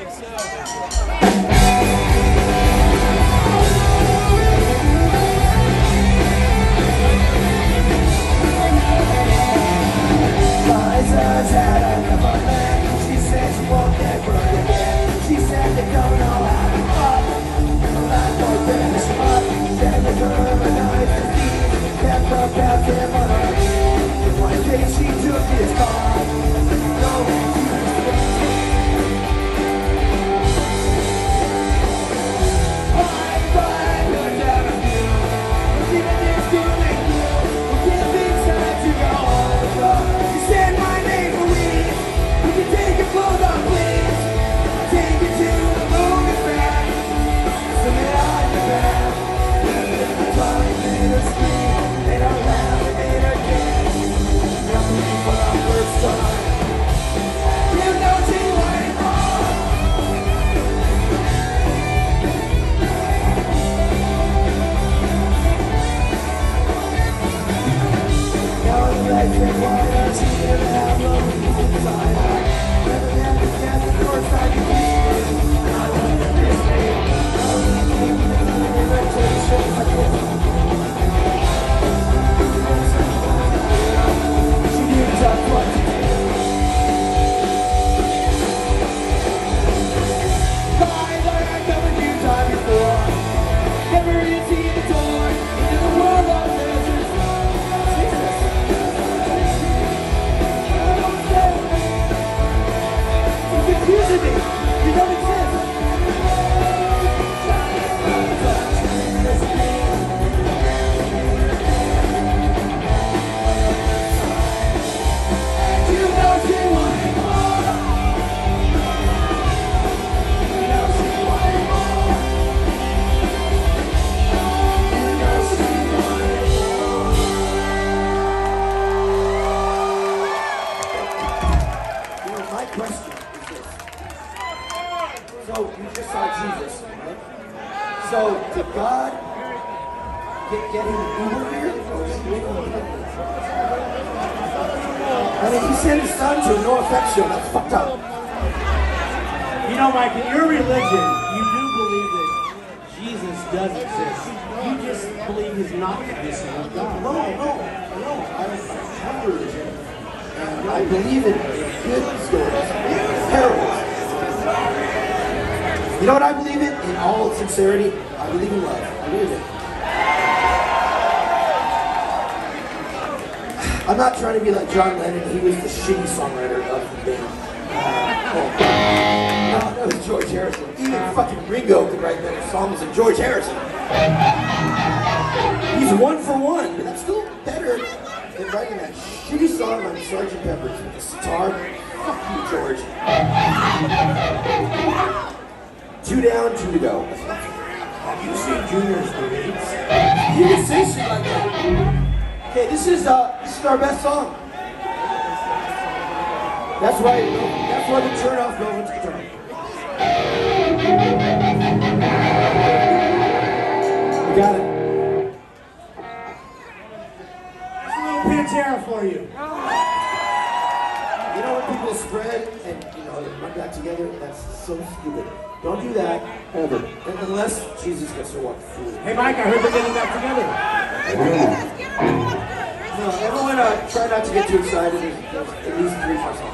Speaker 4: Liza's had enough of that. She said she won't get broke again. She said they don't know how to fuck. Like no finish up. Then the girl and I the beat. Kept up out there on her feet. One day she took his car. No one to Bye, bye, good down on you. Even this could make you. We'll give things time to go over. Send my name for weed. You can take your clothes off, please. Take it to the moon and back. Send it out your back. Five minutes scream. They don't laugh and they don't dance. Nothing for our first time. You don't see what it's all. Now the legs and water. Never have no reason inside out. Never had to stand the course I can keep. I want to miss me. I want to keep the invitation I can. She didn't talk what to do. Bye, like I covered you time before. Never you see the door into the world of lizards. Jesus. Confusing me. You don't exist. You know she wanted more. You know she wanted more. You know she wanted more. You know, my question. So, you just saw Jesus, right? So, did God get, get him Uber here? I mean, he sent his son to a no effects show. That's fucked up.
Speaker 5: You know, Mike, in your religion, you do believe that Jesus does exist. You just believe he's not the Son of God.
Speaker 4: No, no, no. I have religion, and I believe in good stories, parables. You know what I believe in? In all sincerity, I believe in love. I believe it. I'm not trying to be like John Lennon. He was the shitty songwriter of the band. Uh, oh. No, that was George Harrison. Even fucking Ringo could write better songs than George Harrison. He's one for one, but that's still better than writing that shitty song on Sergeant Pepper's with the sitar. Fuck you, George. Two down, two to go.
Speaker 5: Have you seen Junior's grades?
Speaker 4: You can say shit like that. Okay, this is uh, this is our best song. That's why. That's why we turn off Melvin's guitar. We got it.
Speaker 5: It's a little Pantera for you.
Speaker 4: You know when people spread and you know they run back together? That's so stupid. Don't do that ever, and unless Jesus gets to walk through.
Speaker 5: Hey, Mike, I heard they're getting back together.
Speaker 4: No, everyone uh, try not to get too excited. There's, there's at least three more songs.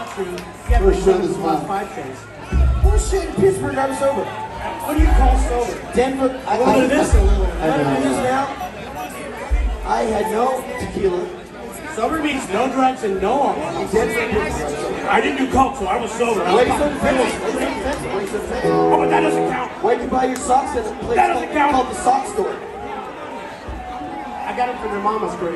Speaker 5: not true. You have
Speaker 6: First show
Speaker 5: to
Speaker 6: this
Speaker 5: last
Speaker 6: month.
Speaker 5: five shows.
Speaker 4: Bullshit, in Pittsburgh, I'm sober.
Speaker 5: What do you call sober?
Speaker 4: Denver, I,
Speaker 5: A little bit of this, a little.
Speaker 6: I
Speaker 4: Let me
Speaker 6: know.
Speaker 4: do this now. I had no tequila.
Speaker 5: Sober means no drugs and no alcohol.
Speaker 4: Denver, Pittsburgh.
Speaker 5: I didn't do coke, so I was sober.
Speaker 4: Wait for the fence. Wait for the fence. Wait for the fence.
Speaker 5: Oh, but that doesn't count.
Speaker 4: Why do you buy your socks at a place
Speaker 5: That doesn't
Speaker 4: called,
Speaker 5: count.
Speaker 4: called the Sock Store?
Speaker 5: I got it from their mama's grave.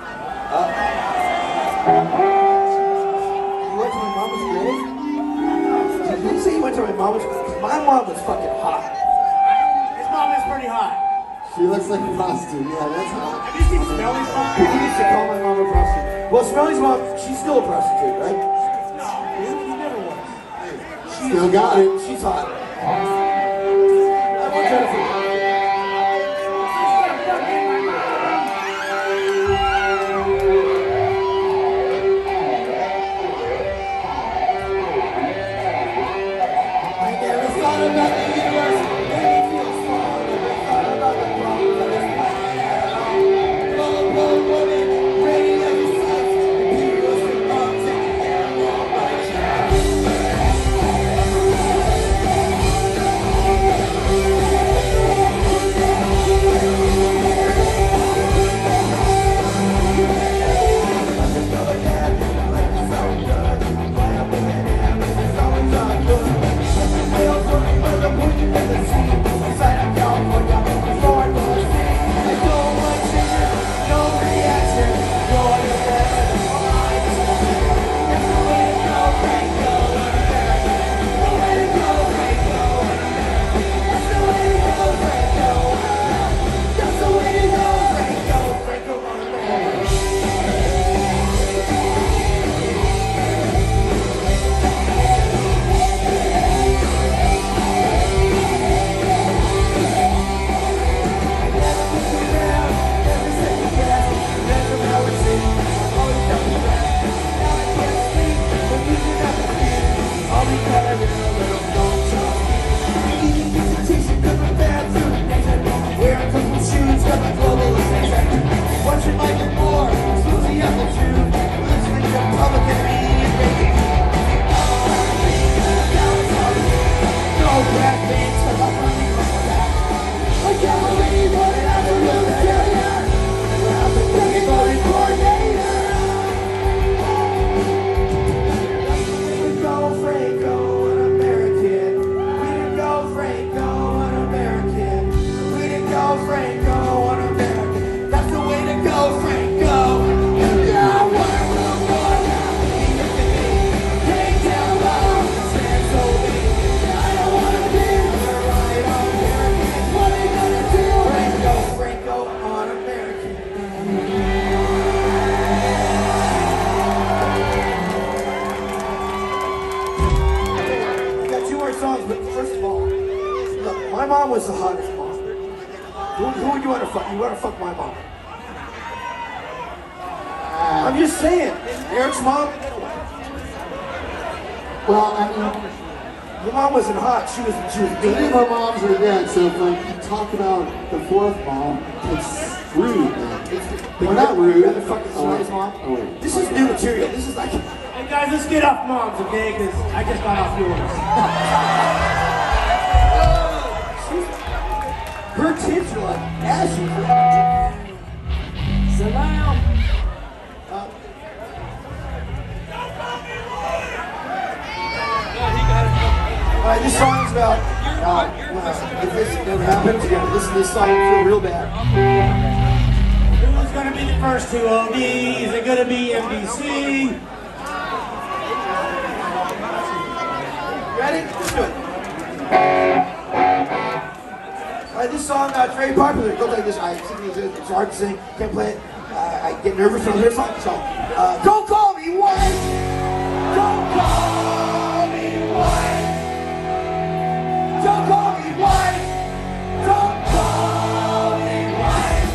Speaker 4: You went to my mama's grave? Did you say you went to my mama's grave? My mom was fucking hot.
Speaker 5: His mom is pretty hot.
Speaker 6: She looks like a prostitute. Yeah, that's hot.
Speaker 5: Have you seen Smelly's mom?
Speaker 4: People used to call my mom a prostitute. Well, Smelly's mom, she's still a prostitute, right?
Speaker 5: No, he never was.
Speaker 4: She's
Speaker 6: Still got it.
Speaker 4: She's hot. I want Jennifer. I never thought about the universe, made me feel small. Never thought about the problems I just might have. Blow, blow, woman, radio sucks. Imperialistic moms taking care of all my child. Watching Michael Moore, Susie Appleton, listening to Public Enemy Radio. No bad things come up on me like that. I can't believe what happened to the failure. What happened to the voting coordinator? We didn't go Franco, an American. We didn't go Franco, an American. We didn't go Franco, an American. That's the way to go, Franco. Yeah, what will more happen to me? Take down low, stand so big. I don't wanna be the right American. What are you gonna do? Franco, Franco, on American. I got two more songs, but first of all, look, my mom was the hottest mom. Who, who would you want to fuck? You want to fuck my mom? I'm just saying. Eric's mom,
Speaker 6: Well, I mean,
Speaker 4: your mom wasn't hot. She was, she was
Speaker 6: three
Speaker 4: mean.
Speaker 6: of our moms are dead, so if like, you talk about the fourth mom, it's rude. Man. We're not rude.
Speaker 4: Rather fucking Smelly's mom.
Speaker 6: Oh.
Speaker 4: This is new material. This is like,
Speaker 5: Hey guys, let's get off moms, okay? Because I just got off yours.
Speaker 4: her tits are like ashy.
Speaker 5: Sit down.
Speaker 4: All right, this song's about uh, uh, if this never happened together. This this song I feel real bad.
Speaker 5: Who's gonna be the first to O D? Is it gonna be N B C?
Speaker 4: Ready? Let's do it. All right, this song uh, it's very popular. It goes like this. I sing it. It's hard to sing. Can't play it. Uh, I get nervous when I hear a song. So, uh, don't call me white. Don't call me white. Don't call me white. Don't call me white.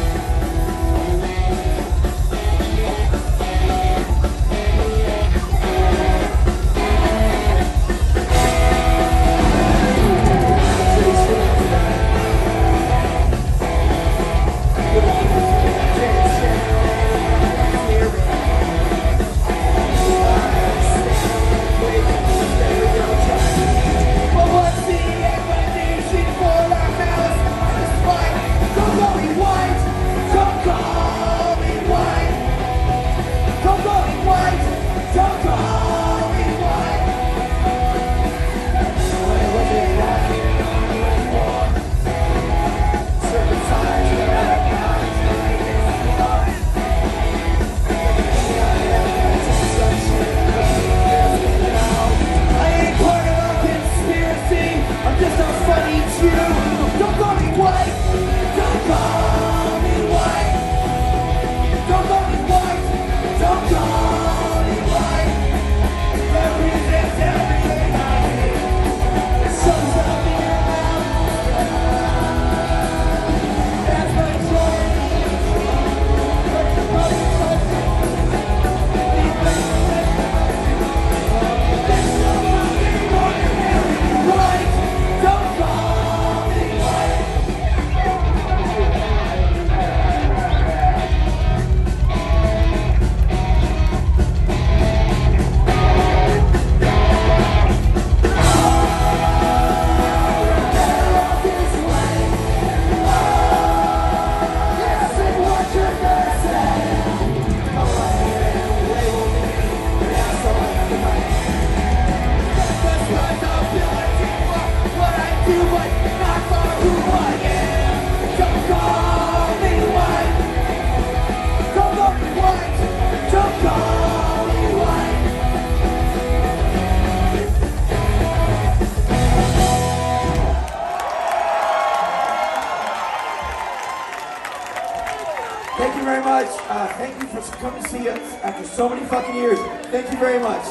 Speaker 4: Thank you very much. Uh, thank you for coming to see us after so many fucking years. Thank you very much.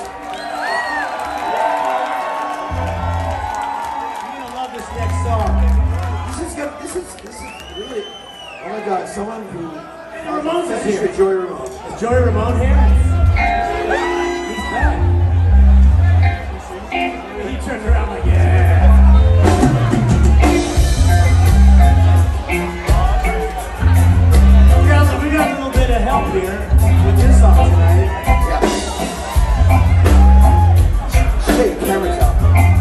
Speaker 5: You're gonna love this next song.
Speaker 4: This is good. This is this is really. Oh my God! Someone who.
Speaker 5: Ramones is here.
Speaker 4: Joey Ramone.
Speaker 5: Is Joey Ramone here? He's back. He turned around like, yeah. We got, we got a little bit of help here with this song tonight.
Speaker 4: Yeah. Hey, camera's out.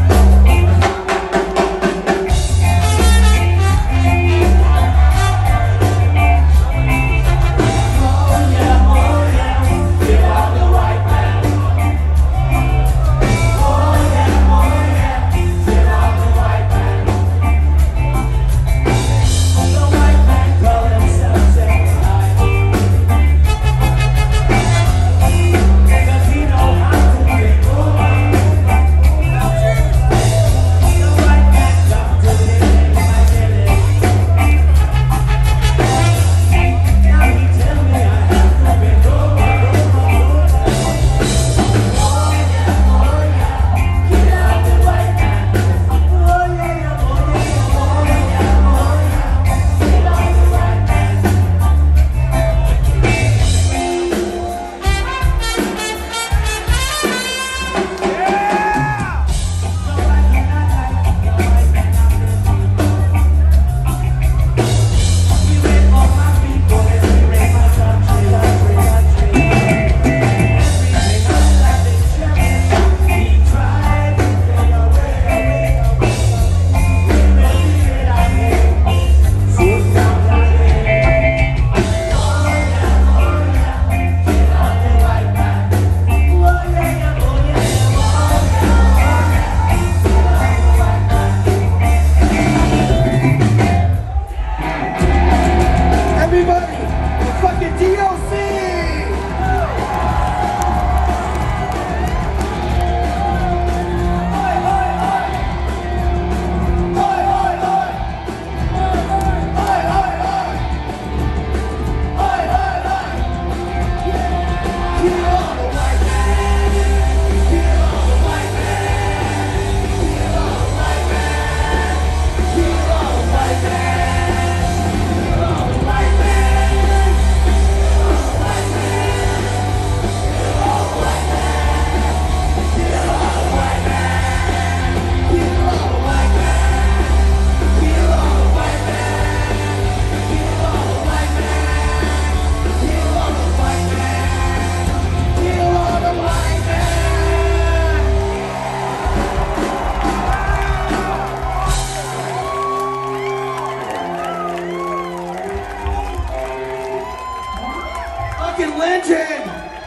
Speaker 4: Legend!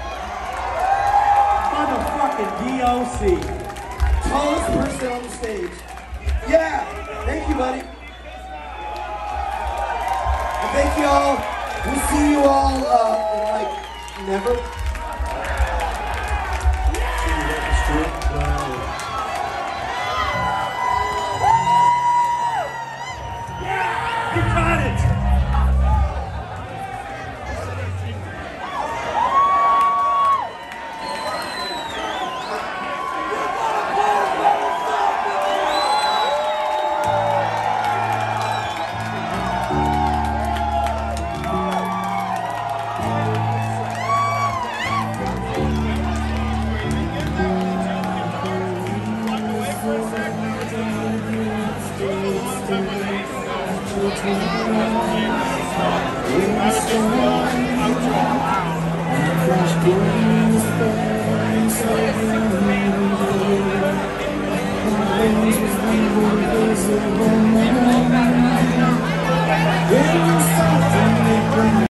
Speaker 5: Motherfucking D O C.
Speaker 4: Tallest person on the stage. Yeah! Thank you, buddy. And thank you all. We'll see you all, uh, in like, never.
Speaker 5: You got it!
Speaker 4: In the